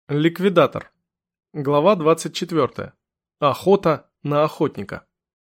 Ликвидатор. Глава 24. Охота на охотника.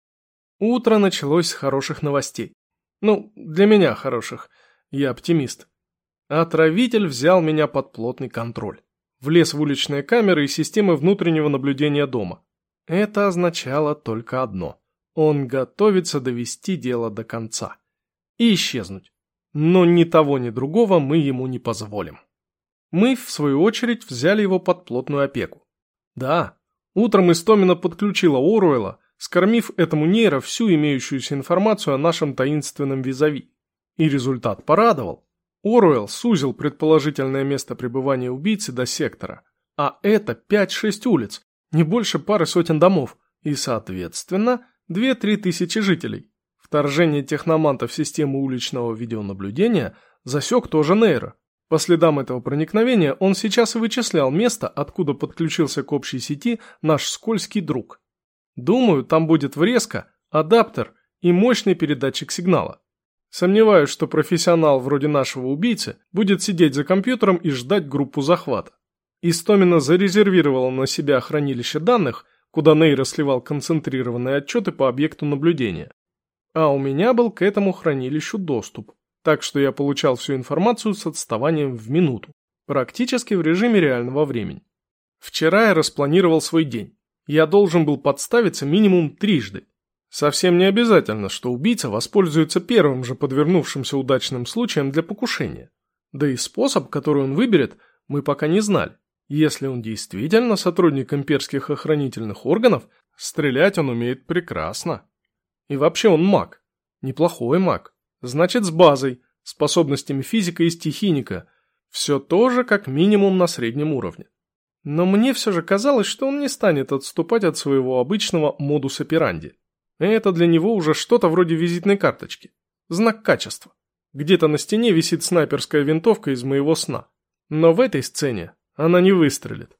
Утро началось с хороших новостей. Ну, для меня хороших. Я оптимист. Отравитель взял меня под плотный контроль. Влез в уличные камеры и системы внутреннего наблюдения дома. Это означало только одно. Он готовится довести дело до конца. И исчезнуть. Но ни того, ни другого мы ему не позволим. Мы, в свою очередь, взяли его под плотную опеку. Да, утром Истомина подключила Оруэлла, скормив этому нейро всю имеющуюся информацию о нашем таинственном визави. И результат порадовал. Оруэлл сузил предположительное место пребывания убийцы до сектора. А это 5-6 улиц, не больше пары сотен домов, и, соответственно, 2-3 тысячи жителей. Вторжение техноманта в систему уличного видеонаблюдения засек тоже нейро. По следам этого проникновения он сейчас и вычислял место, откуда подключился к общей сети наш скользкий друг. Думаю, там будет врезка, адаптер и мощный передатчик сигнала. Сомневаюсь, что профессионал вроде нашего убийцы будет сидеть за компьютером и ждать группу захвата. Истомина зарезервировала на себя хранилище данных, куда нейро сливал концентрированные отчеты по объекту наблюдения. А у меня был к этому хранилищу доступ. Так что я получал всю информацию с отставанием в минуту, практически в режиме реального времени. Вчера я распланировал свой день. Я должен был подставиться минимум трижды. Совсем не обязательно, что убийца воспользуется первым же подвернувшимся удачным случаем для покушения. Да и способ, который он выберет, мы пока не знали. Если он действительно сотрудник имперских охранительных органов, стрелять он умеет прекрасно. И вообще он маг. Неплохой маг. Значит, с базой, способностями физика и стихийника. Все тоже как минимум на среднем уровне. Но мне все же казалось, что он не станет отступать от своего обычного модус операнди. Это для него уже что-то вроде визитной карточки. Знак качества. Где-то на стене висит снайперская винтовка из моего сна. Но в этой сцене она не выстрелит.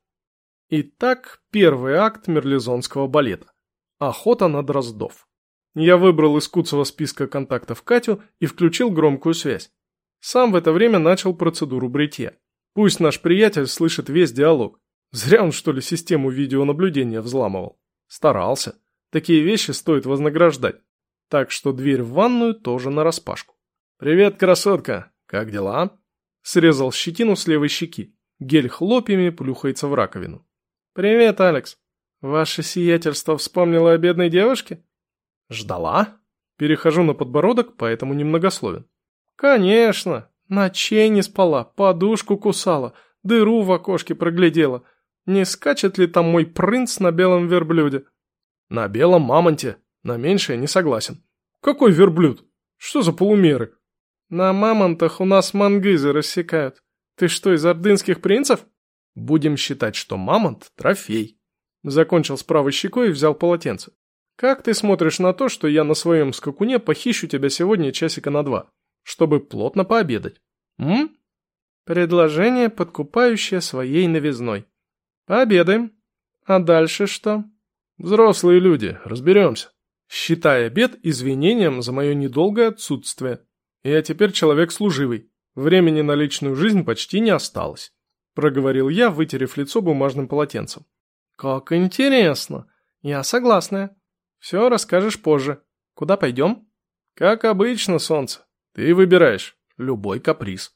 Итак, первый акт мерлезонского балета. Охота на дроздов. Я выбрал из куцого списка контактов Катю и включил громкую связь. Сам в это время начал процедуру бритья. Пусть наш приятель слышит весь диалог. Зря он, что ли, систему видеонаблюдения взламывал. Старался. Такие вещи стоит вознаграждать. Так что дверь в ванную тоже нараспашку. «Привет, красотка! Как дела?» Срезал щетину с левой щеки. Гель хлопьями плюхается в раковину. «Привет, Алекс. Ваше сиятельство вспомнило о бедной девушке?» «Ждала?» Перехожу на подбородок, поэтому немногословен. «Конечно. Ночей не спала, подушку кусала, дыру в окошке проглядела. Не скачет ли там мой принц на белом верблюде?» «На белом мамонте. На меньшее не согласен». «Какой верблюд? Что за полумеры?» «На мамонтах у нас мангызы рассекают. Ты что, из ордынских принцев?» «Будем считать, что мамонт – трофей». Закончил с правой щекой и взял полотенце. «Как ты смотришь на то, что я на своем скакуне похищу тебя сегодня часика на 2, чтобы плотно пообедать? М? Предложение, подкупающее своей новизной. Пообедаем. А дальше что?» «Взрослые люди, разберемся». Считай обед извинением за мое недолгое отсутствие. Я теперь человек служивый. Времени на личную жизнь почти не осталось. Проговорил я, вытерев лицо бумажным полотенцем. «Как интересно. Я согласна. Все расскажешь позже. Куда пойдем?» «Как обычно, солнце. Ты выбираешь. Любой каприз».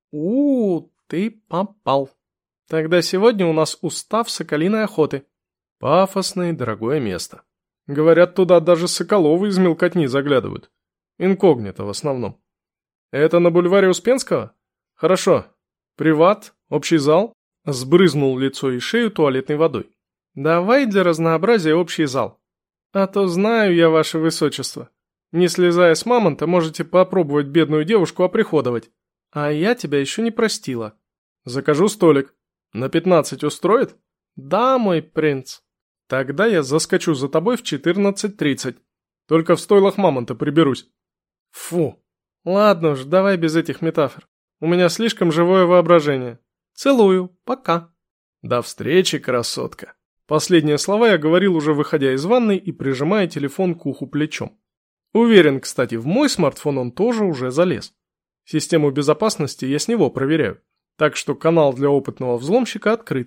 Ты попал. Тогда сегодня у нас устав соколиной охоты. Пафосное и дорогое место. Говорят, туда даже соколовы из мелкотни заглядывают. Инкогнито в основном. Это на бульваре Успенского? Хорошо. Приват? Общий зал?» Сбрызнул лицо и шею туалетной водой. «Давай для разнообразия общий зал. А то знаю я, ваше высочество. Не слезая с мамонта, можете попробовать бедную девушку оприходовать. А я тебя еще не простила». «Закажу столик. На 15 устроит?» «Да, мой принц». «Тогда я заскочу за тобой в 14:30. Только в стойлах мамонта приберусь». «Фу. Ладно уж, давай без этих метафор. У меня слишком живое воображение. Целую. Пока». «До встречи, красотка». Последние слова я говорил уже выходя из ванной и прижимая телефон к уху плечом. Уверен, кстати, в мой смартфон он тоже уже залез. Систему безопасности я с него проверяю. Так что канал для опытного взломщика открыт.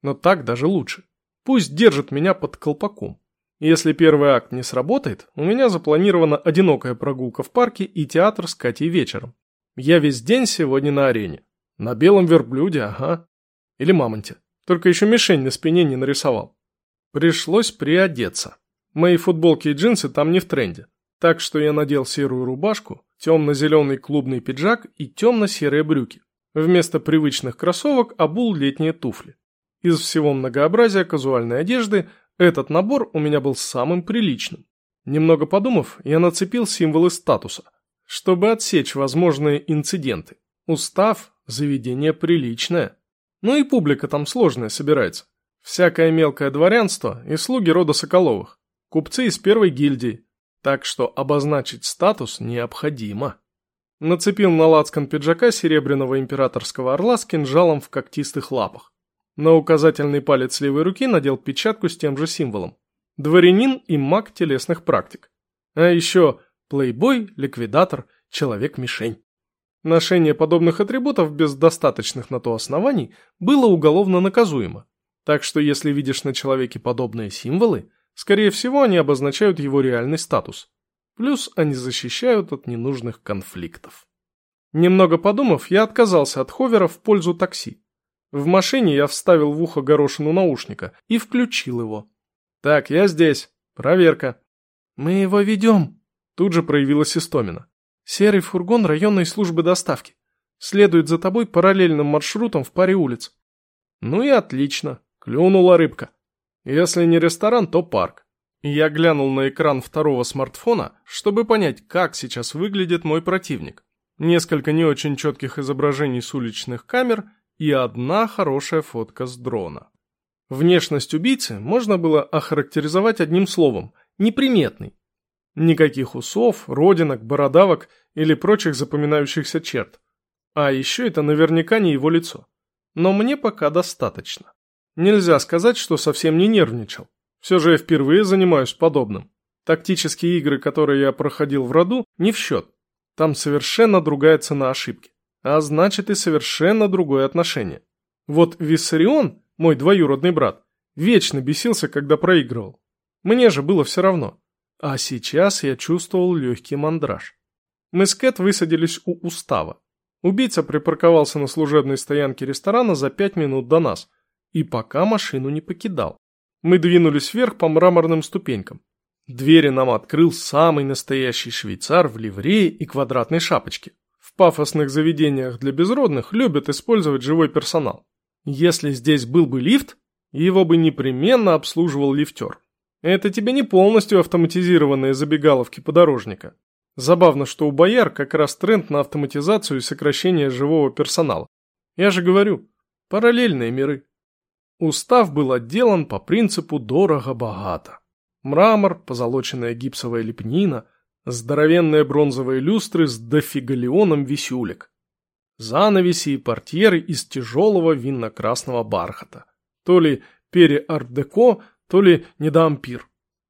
Но так даже лучше. Пусть держит меня под колпаком. Если первый акт не сработает, у меня запланирована одинокая прогулка в парке и театр с Катей вечером. Я весь день сегодня на арене. На белом верблюде, ага. Или мамонте. Только еще мишень на спине не нарисовал. Пришлось приодеться. Мои футболки и джинсы там не в тренде. Так что я надел серую рубашку, темно-зеленый клубный пиджак и темно-серые брюки. Вместо привычных кроссовок обул летние туфли. Из всего многообразия казуальной одежды этот набор у меня был самым приличным. Немного подумав, я нацепил символы статуса, чтобы отсечь возможные инциденты. Устав, заведение приличное. Ну и публика там сложная собирается. Всякое мелкое дворянство и слуги рода Соколовых. Купцы из первой гильдии. Так что обозначить статус необходимо. Нацепил на лацкан пиджака серебряного императорского орла с кинжалом в когтистых лапах. На указательный палец левой руки надел печатку с тем же символом. Дворянин и маг телесных практик. А еще плейбой, ликвидатор, человек-мишень. Ношение подобных атрибутов без достаточных на то оснований было уголовно наказуемо. Так что если видишь на человеке подобные символы, скорее всего они обозначают его реальный статус. Плюс они защищают от ненужных конфликтов. Немного подумав, я отказался от ховера в пользу такси. В машине я вставил в ухо горошину наушника и включил его. «Так, я здесь. Проверка». «Мы его ведем», — тут же проявилась Истомина. «Серый фургон районной службы доставки. Следует за тобой параллельным маршрутом в паре улиц». «Ну и отлично. Клюнула рыбка. Если не ресторан, то парк». Я глянул на экран второго смартфона, чтобы понять, как сейчас выглядит мой противник. Несколько не очень четких изображений с уличных камер и одна хорошая фотка с дрона. Внешность убийцы можно было охарактеризовать одним словом – неприметный. Никаких усов, родинок, бородавок или прочих запоминающихся черт. А еще это наверняка не его лицо. Но мне пока достаточно. Нельзя сказать, что совсем не нервничал. Все же я впервые занимаюсь подобным. Тактические игры, которые я проходил в роду, не в счет. Там совершенно другая цена ошибки. А значит и совершенно другое отношение. Вот Виссарион, мой двоюродный брат, вечно бесился, когда проигрывал. Мне же было все равно. А сейчас я чувствовал легкий мандраж. Мы с Кэт высадились у устава. Убийца припарковался на служебной стоянке ресторана за 5 минут до нас. И пока машину не покидал. Мы двинулись вверх по мраморным ступенькам. Двери нам открыл самый настоящий швейцар в ливрее и квадратной шапочке. В пафосных заведениях для безродных любят использовать живой персонал. Если здесь был бы лифт, его бы непременно обслуживал лифтер. Это тебе не полностью автоматизированные забегаловки подорожника. Забавно, что у бояр как раз тренд на автоматизацию и сокращение живого персонала. Я же говорю, параллельные миры. Устав был отделан по принципу дорого-богато. Мрамор, позолоченная гипсовая лепнина, здоровенные бронзовые люстры с дофигалионом висюлек. Занавеси и портьеры из тяжелого винно-красного бархата. То ли пере-арт-деко, то ли недоампир.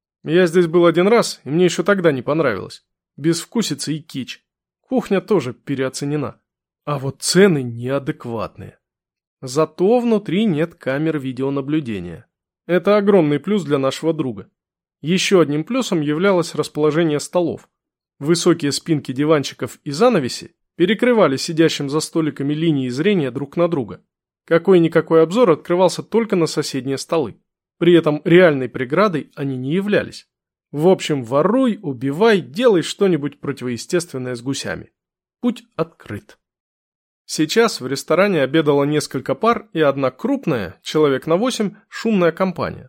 Я здесь был один раз, и мне еще тогда не понравилось. Безвкусица и кич. Кухня тоже переоценена. А вот цены неадекватные. Зато внутри нет камер видеонаблюдения. Это огромный плюс для нашего друга. Еще одним плюсом являлось расположение столов. Высокие спинки диванчиков и занавеси перекрывали сидящим за столиками линии зрения друг на друга. Какой-никакой обзор открывался только на соседние столы. При этом реальной преградой они не являлись. В общем, воруй, убивай, делай что-нибудь противоестественное с гусями. Путь открыт. Сейчас в ресторане обедало несколько пар и одна крупная, человек на 8, шумная компания.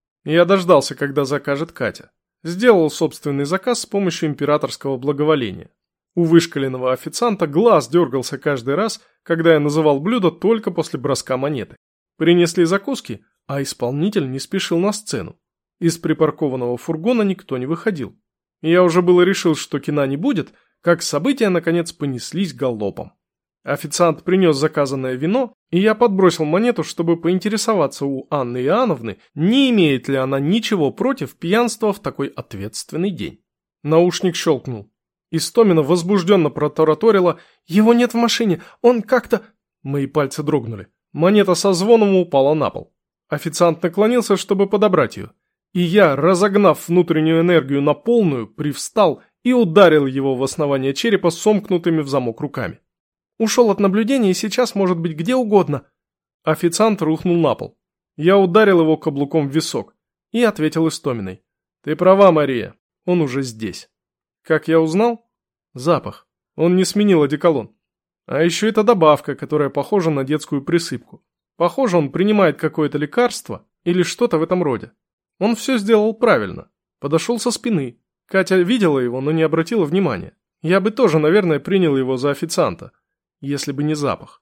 Я дождался, когда закажет Катя. Сделал собственный заказ с помощью императорского благоволения. У вышкаленного официанта глаз дергался каждый раз, когда я называл блюдо только после броска монеты. Принесли закуски, а исполнитель не спешил на сцену. Из припаркованного фургона никто не выходил. Я уже было решил, что кино не будет, как события наконец понеслись галопом. Официант принес заказанное вино, и я подбросил монету, чтобы поинтересоваться у Анны Иоанновны, не имеет ли она ничего против пьянства в такой ответственный день. Наушник щелкнул. Истомина возбужденно протараторила: «Его нет в машине, он как-то...» Мои пальцы дрогнули. Монета со звоном упала на пол. Официант наклонился, чтобы подобрать ее. И я, разогнав внутреннюю энергию на полную, привстал и ударил его в основание черепа сомкнутыми в замок руками. Ушел от наблюдения и сейчас может быть где угодно. Официант рухнул на пол. Я ударил его каблуком в висок и ответил Истоминой. Ты права, Мария, он уже здесь. Как я узнал? Запах. Он не сменил одеколон. А еще это добавка, которая похожа на детскую присыпку. Похоже, он принимает какое-то лекарство или что-то в этом роде. Он все сделал правильно. Подошел со спины. Катя видела его, но не обратила внимания. Я бы тоже, наверное, принял его за официанта, если бы не запах.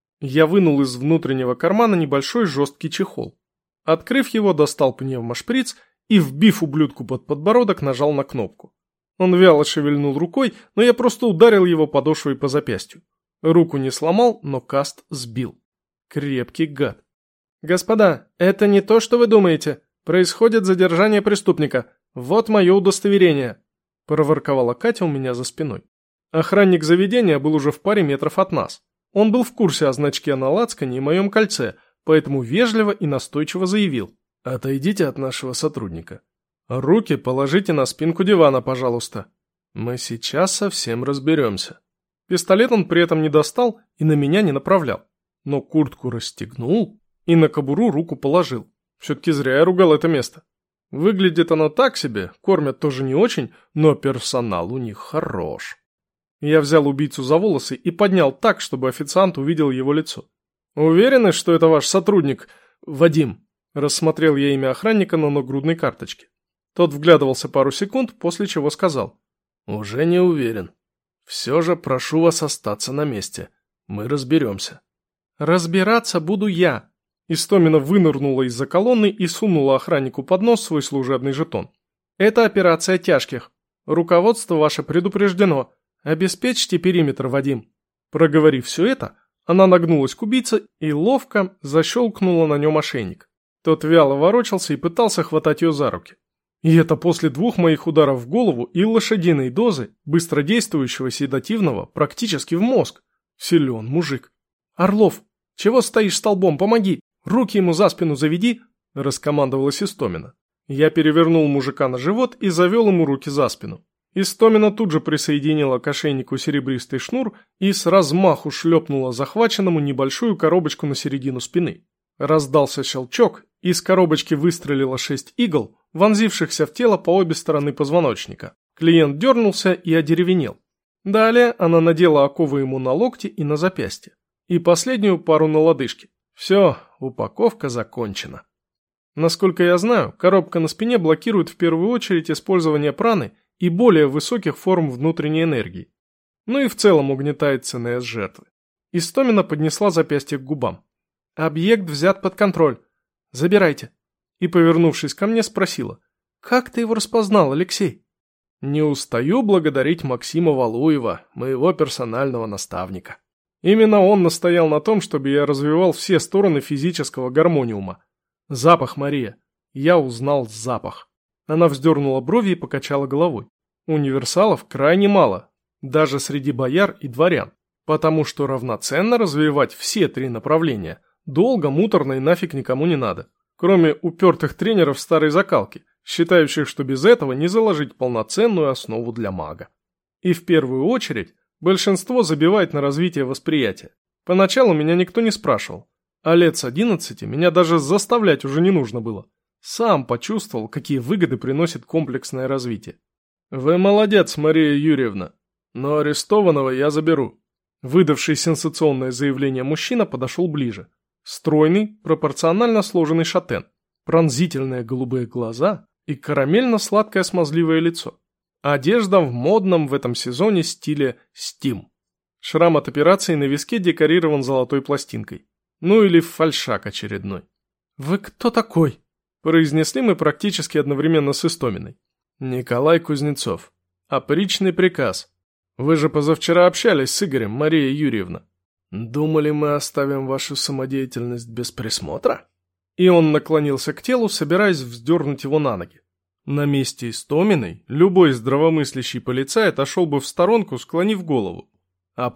Я вынул из внутреннего кармана небольшой жесткий чехол. Открыв его, достал пневмошприц и, вбив ублюдку под подбородок, нажал на кнопку. Он вяло шевельнул рукой, но я просто ударил его подошвой по запястью. Руку не сломал, но каст сбил. Крепкий гад. «Господа, это не то, что вы думаете. Происходит задержание преступника. Вот мое удостоверение», – проворковала Катя у меня за спиной. Охранник заведения был уже в паре метров от нас. Он был в курсе о значке на лацкане и моем кольце, поэтому вежливо и настойчиво заявил. «Отойдите от нашего сотрудника. Руки положите на спинку дивана, пожалуйста. Мы сейчас совсем разберемся». Пистолет он при этом не достал и на меня не направлял. Но куртку расстегнул и на кобуру руку положил. Все-таки зря я ругал это место. Выглядит оно так себе, кормят тоже не очень, но персонал у них хорош. Я взял убийцу за волосы и поднял так, чтобы официант увидел его лицо. «Уверены, что это ваш сотрудник, Вадим?» Рассмотрел я имя охранника на нагрудной карточке. Тот вглядывался пару секунд, после чего сказал. «Уже не уверен. Все же прошу вас остаться на месте. Мы разберемся». «Разбираться буду я». Истомина вынырнула из-за колонны и сунула охраннику под нос свой служебный жетон. «Это операция тяжких. Руководство ваше предупреждено. Обеспечьте периметр, Вадим». Проговорив все это, она нагнулась к убийце и ловко защелкнула на нем ошейник. Тот вяло ворочался и пытался хватать ее за руки. И это после 2 моих ударов в голову и лошадиной дозы быстродействующего седативного практически в мозг. Силен мужик. «Орлов, чего стоишь столбом, помоги! Руки ему за спину заведи!» – раскомандовалась Истомина. Я перевернул мужика на живот и завел ему руки за спину. Истомина тут же присоединила к ошейнику серебристый шнур и с размаху шлепнула захваченному небольшую коробочку на середину спины. Раздался щелчок, и из коробочки выстрелило 6 игл, вонзившихся в тело по обе стороны позвоночника. Клиент дернулся и одеревенел. Далее она надела оковы ему на локти и на запястье. И последнюю пару на лодыжке. Все, упаковка закончена. Насколько я знаю, коробка на спине блокирует в первую очередь использование праны и более высоких форм внутренней энергии. Ну и в целом угнетает ЦНС жертвы. Истомина поднесла запястье к губам. «Объект взят под контроль. Забирайте». И, повернувшись ко мне, спросила. «Как ты его распознал, Алексей?» «Не устаю благодарить Максима Валуева, моего персонального наставника. Именно он настоял на том, чтобы я развивал все стороны физического гармониума. Запах, Мария. Я узнал запах». Она вздернула брови и покачала головой. Универсалов крайне мало, даже среди бояр и дворян, потому что равноценно развивать все 3 направления долго, муторно и нафиг никому не надо, кроме упертых тренеров старой закалки, считающих, что без этого не заложить полноценную основу для мага. И в первую очередь большинство забивает на развитие восприятия. Поначалу меня никто не спрашивал, а лет с 11 меня даже заставлять уже не нужно было. Сам почувствовал, какие выгоды приносит комплексное развитие. «Вы молодец, Мария Юрьевна, но арестованного я заберу». Выдавший сенсационное заявление мужчина подошел ближе. Стройный, пропорционально сложенный шатен, пронзительные голубые глаза и карамельно-сладкое смазливое лицо. Одежда в модном в этом сезоне стиле «стим». Шрам от операции на виске декорирован золотой пластинкой. Ну или фальшак очередной. «Вы кто такой?» Произнесли мы практически одновременно с Истоминой. «Николай Кузнецов. Опричный приказ. Вы же позавчера общались с Игорем, Мария Юрьевна. Думали, мы оставим вашу самодеятельность без присмотра?» И он наклонился к телу, собираясь вздернуть его на ноги. На месте Истоминой любой здравомыслящий полицай отошел бы в сторонку, склонив голову.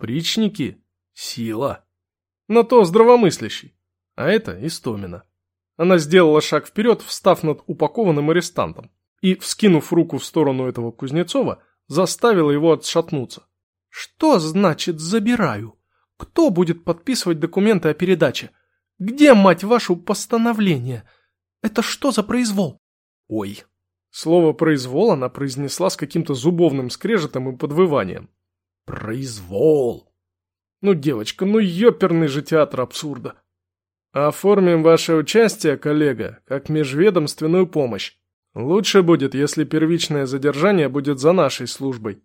Опричники — сила. Но то здравомыслящий, а это Истомина. Она сделала шаг вперед, встав над упакованным арестантом, и, вскинув руку в сторону этого Кузнецова, заставила его отшатнуться. «Что значит забираю? Кто будет подписывать документы о передаче? Где, мать вашу, постановление? Это что за произвол?» «Ой». Слово «произвол» она произнесла с каким-то зубовным скрежетом и подвыванием. «Произвол». Ну, девочка, ну ёперный же театр абсурда. Оформим ваше участие, коллега, как межведомственную помощь. Лучше будет, если первичное задержание будет за нашей службой.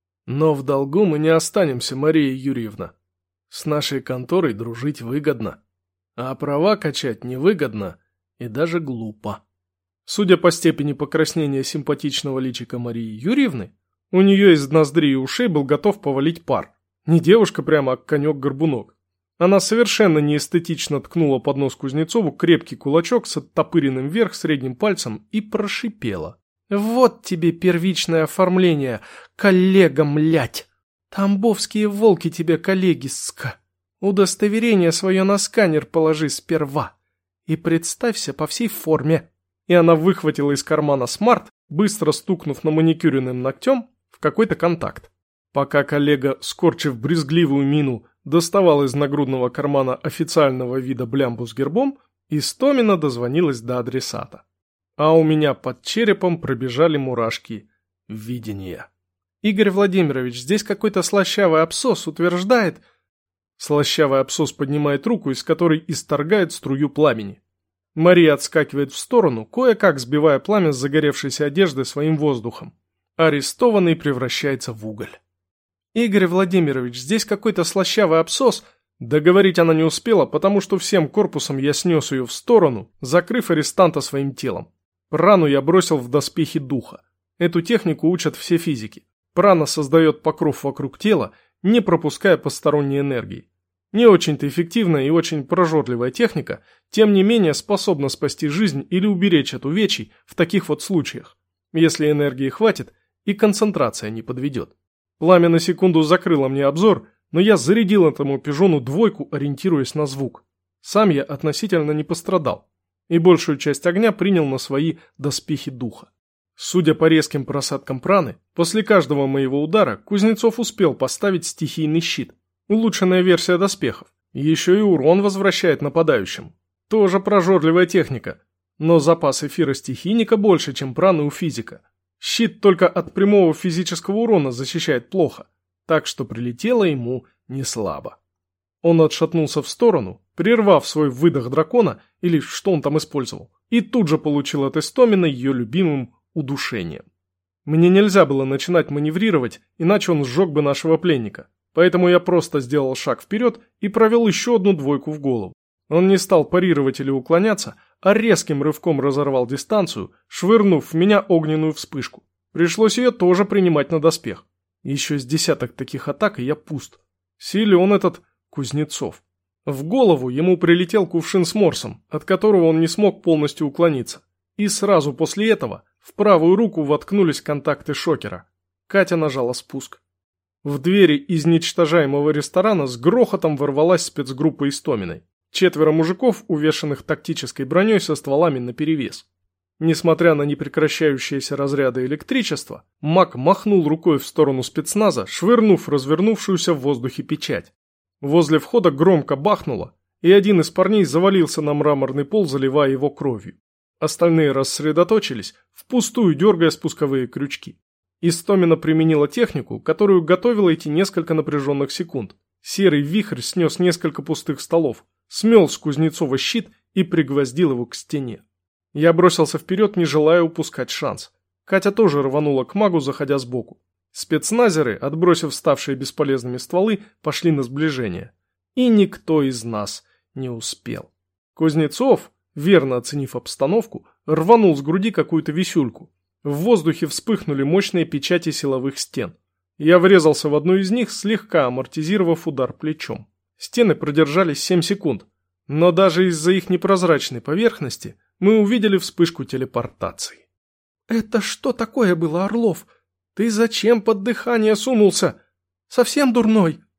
Но в долгу мы не останемся, Мария Юрьевна. С нашей конторой дружить выгодно. А права качать невыгодно и даже глупо. Судя по степени покраснения симпатичного личика Марии Юрьевны, у нее из ноздрей и ушей был готов повалить пар. Не девушка прямо, а конек-горбунок. Она совершенно неэстетично ткнула под нос Кузнецову крепкий кулачок с оттопыренным вверх средним пальцем и прошипела. «Вот тебе первичное оформление, коллега, млять! Тамбовские волки тебе, коллеги-ска! Удостоверение свое на сканер положи сперва и представься по всей форме!» И она выхватила из кармана смарт, быстро стукнув на маникюренным ногтем в какой-то контакт. Пока коллега, скорчив брезгливую мину, доставал из нагрудного кармана официального вида блямбу с гербом, Истомина дозвонилась до адресата. А у меня под черепом пробежали мурашки видения. «Игорь Владимирович, здесь какой-то слащавый абсос утверждает...» Слащавый абсос поднимает руку, из которой исторгает струю пламени. Мария отскакивает в сторону, кое-как сбивая пламя с загоревшейся одежды своим воздухом. Арестованный превращается в уголь. «Игорь Владимирович, здесь какой-то слащавый абсос...» Договорить она не успела, потому что всем корпусом я снес ее в сторону, закрыв арестанта своим телом. Прану я бросил в доспехи духа. Эту технику учат все физики. Прана создает покров вокруг тела, не пропуская посторонней энергии. Не очень-то эффективная и очень прожорливая техника, тем не менее способна спасти жизнь или уберечь от увечий в таких вот случаях, если энергии хватит и концентрация не подведет. Пламя на секунду закрыло мне обзор, но я зарядил этому пижону двойку, ориентируясь на звук. Сам я относительно не пострадал, и большую часть огня принял на свои доспехи духа. Судя по резким просадкам праны, после каждого моего удара Кузнецов успел поставить стихийный щит, улучшенная версия доспехов. Еще и урон возвращает нападающим. Тоже прожорливая техника, но запас эфира стихийника больше, чем праны у физика. Щит только от прямого физического урона защищает плохо, так что прилетело ему не слабо. Он отшатнулся в сторону, прервав свой выдох дракона, или что он там использовал, и тут же получил от Истомина ее любимым удушением. Мне нельзя было начинать маневрировать, иначе он сжег бы нашего пленника, поэтому я просто сделал шаг вперед и провел еще одну двойку в голову. Он не стал парировать или уклоняться, а резким рывком разорвал дистанцию, швырнув в меня огненную вспышку. Пришлось ее тоже принимать на доспех. Еще с десяток таких атак, и я пуст. Силен этот Кузнецов. В голову ему прилетел кувшин с морсом, от которого он не смог полностью уклониться. И сразу после этого в правую руку воткнулись контакты шокера. Катя нажала спуск. В двери изничтожаемого ресторана с грохотом ворвалась спецгруппа Истоминой. 4 мужиков, увешанных тактической броней со стволами наперевес. Несмотря на непрекращающиеся разряды электричества, маг махнул рукой в сторону спецназа, швырнув развернувшуюся в воздухе печать. Возле входа громко бахнуло, и один из парней завалился на мраморный пол, заливая его кровью. Остальные рассредоточились, впустую дергая спусковые крючки. Истомина применила технику, которую готовила эти несколько напряженных секунд. Серый вихрь снес несколько пустых столов, смел с Кузнецова щит и пригвоздил его к стене. Я бросился вперед, не желая упускать шанс. Катя тоже рванула к магу, заходя сбоку. Спецназеры, отбросив ставшие бесполезными стволы, пошли на сближение. И никто из нас не успел. Кузнецов, верно оценив обстановку, рванул с груди какую-то висюльку. В воздухе вспыхнули мощные печати силовых стен. Я врезался в одну из них, слегка амортизировав удар плечом. Стены продержались 7 секунд, но даже из-за их непрозрачной поверхности мы увидели вспышку телепортации. «Это что такое было, Орлов? Ты зачем под дыхание сунулся? Совсем дурной?»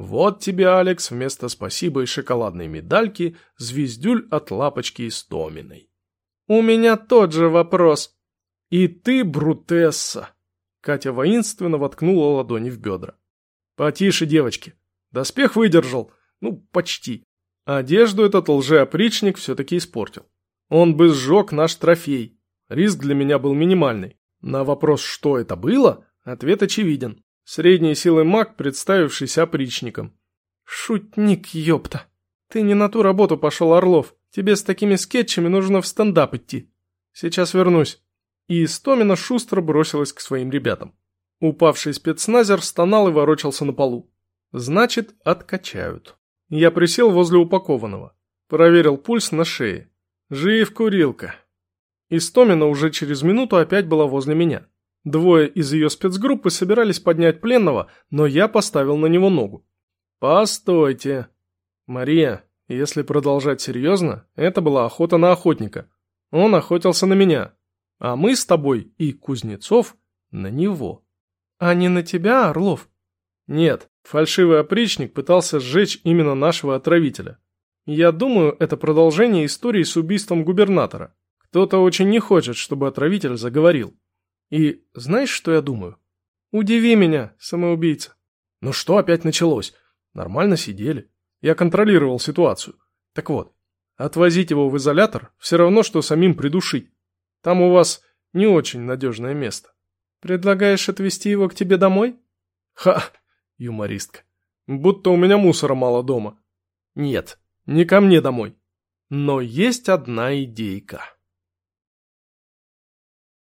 Вот тебе, Алекс, вместо спасибо и шоколадной медальки звездюль от Лапочки Истоминой. У меня тот же вопрос. И ты, брутесса. Катя воинственно воткнула ладони в бедра. Потише, девочки. Доспех выдержал. Ну, почти. Одежду этот лжеопричник все-таки испортил. Он бы сжег наш трофей. Риск для меня был минимальный. На вопрос, что это было, ответ очевиден. Средней силы маг, представившийся опричником. Шутник, ёпта. Ты не на ту работу пошел, Орлов. Тебе с такими скетчами нужно в стендап идти. Сейчас вернусь. И Истомина шустро бросилась к своим ребятам. Упавший спецназер стонал и ворочался на полу. Значит, откачают. Я присел возле упакованного. Проверил пульс на шее. Жив, курилка. Истомина уже через минуту опять была возле меня. Двое из ее спецгруппы собирались поднять пленного, но я поставил на него ногу. «Постойте. Мария, если продолжать серьезно, это была охота на охотника. Он охотился на меня, а мы с тобой и Кузнецов на него». «А не на тебя, Орлов?» «Нет, фальшивый опричник пытался сжечь именно нашего отравителя. Я думаю, это продолжение истории с убийством губернатора. Кто-то очень не хочет, чтобы отравитель заговорил. И знаешь, что я думаю? Удиви меня, самоубийца». «Ну что опять началось? Нормально сидели. Я контролировал ситуацию. Так вот, отвозить его в изолятор все равно, что самим придушить. Там у вас не очень надежное место». «Предлагаешь отвезти его к тебе домой?» «Ха!» — юмористка. «Будто у меня мусора мало дома». «Нет, не ко мне домой. Но есть одна идейка».